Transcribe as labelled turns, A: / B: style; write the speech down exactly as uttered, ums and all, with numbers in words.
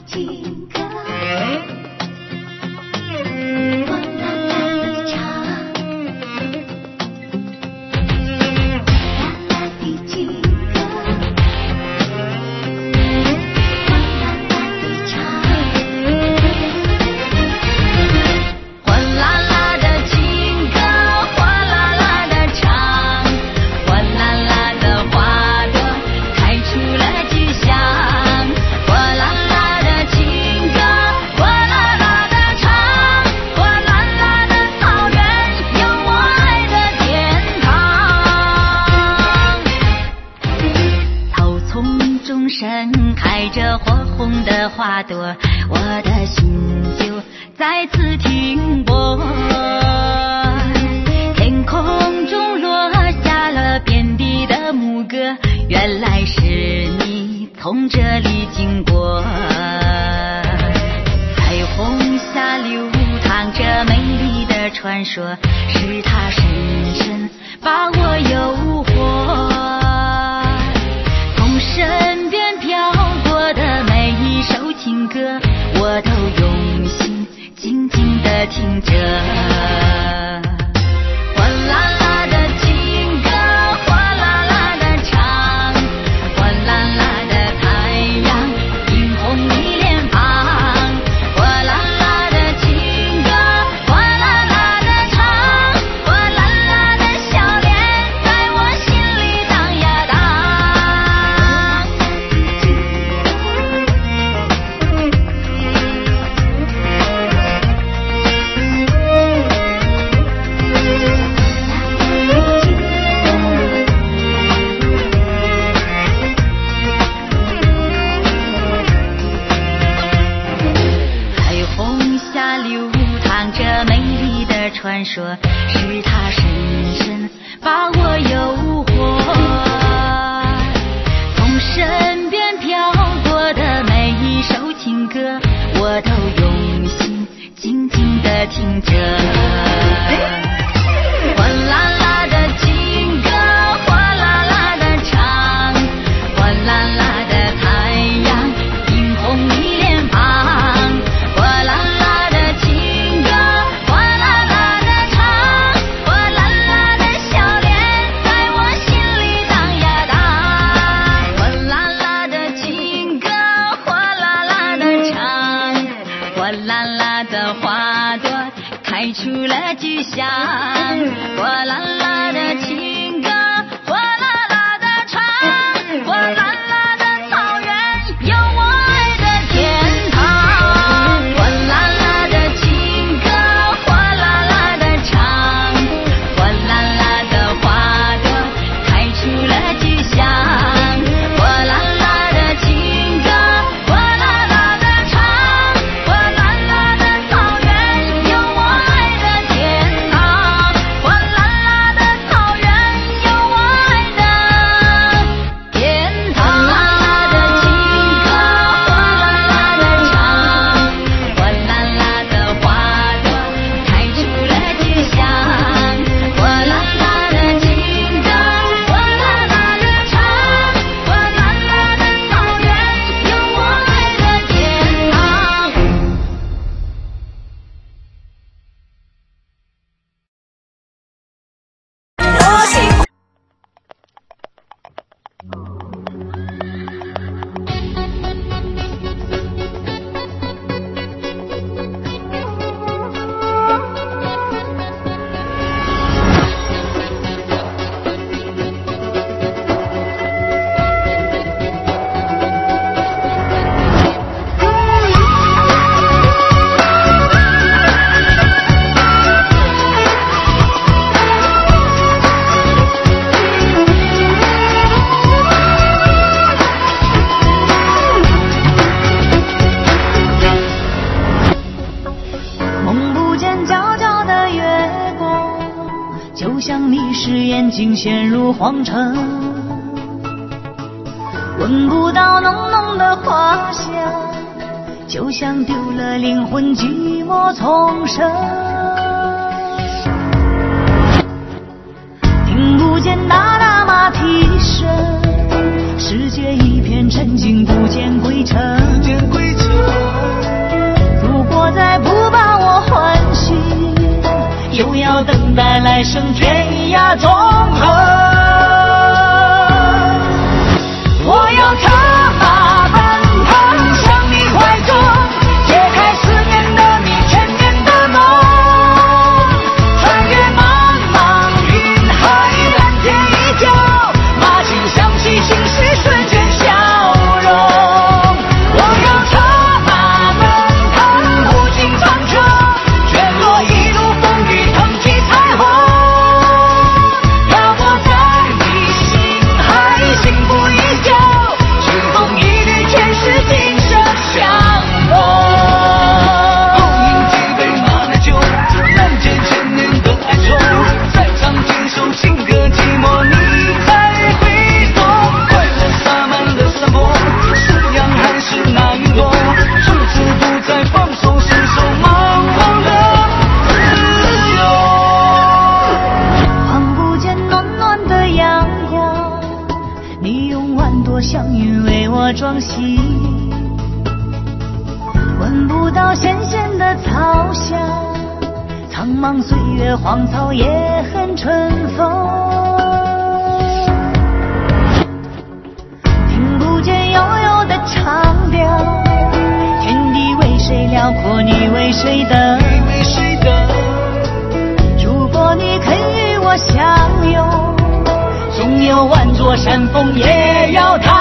A: 情歌，我啦啦地唱，啦啦的情歌，我啦啦地唱，哗啦啦的情歌，哗啦啦的唱，哗啦啦的花朵开出了菊香。盛开着火红的花朵，我的心就再次停泊。天空中落下了遍地的牧歌，原来是你从这里经过。彩虹下流淌着美丽的传说，是它深深把我诱惑。身边飘过的每一首情歌，我都用心静静地听着。哗啦啦的情歌，哗啦啦的唱，哗啦啦的太阳映红你脸庞。哗啦啦的情歌，哗啦啦的唱，哗啦啦的笑脸在我心里荡呀荡。传说是它深深把我诱惑，从身边飘过的每一首情歌，我都用心静静地听着。哗啦啦的情歌，哗啦啦的唱，哗啦啦的太阳映红你脸庞。开出了菊香，哗啦啦的情歌，哗啦啦的唱，哗啦啦的草原有我爱的天堂。哗啦啦的情歌，哗啦啦的唱，哗啦啦的花朵开出了菊香。哗啦啦的情歌，哗啦啦的唱，哗啦啦的草原有我爱的天堂。哗啦啦的草原有我爱的天堂。哗啦啦的情歌，哗啦啦的唱，哗啦啦的花朵开出了菊香。哗啦啦的情歌，哗啦啦的唱，哗啦啦的草原有我爱的天堂。我喜欢。梦不见皎皎的月光，就像迷失眼睛陷入荒城，闻不到浓浓的花香，就像丢了灵魂寂寞丛生。听不见大大马蹄声，世界一片沉静，不见归程。
B: 等待来生天涯纵横。我要踏马奔腾向你怀中，解开思念的谜，千年的梦，穿越茫茫云海，蓝天依旧，马琴响起，心事瞬间消融。我要踏马奔腾无尽长久，卷落一路风雨，腾起彩虹，漂泊在你心海，幸福依旧，情风一缕，前世今生相逢。共饮几杯马奶酒，难解千年的哀愁，再唱几首情歌，寂寞你才会懂。快乐洒满了山坡，是阳还是那云朵，从此不再放松，伸手茫茫的自由。
A: 望不见暖暖的阳光，你用万朵祥云为我装饰，闻不到咸咸的草香，苍茫岁月荒草也很春风。听不见悠悠的长调，天地为谁辽阔，你为谁等？
B: 你为谁等？
A: 如果你肯与我相拥，纵有万座山峰也要踏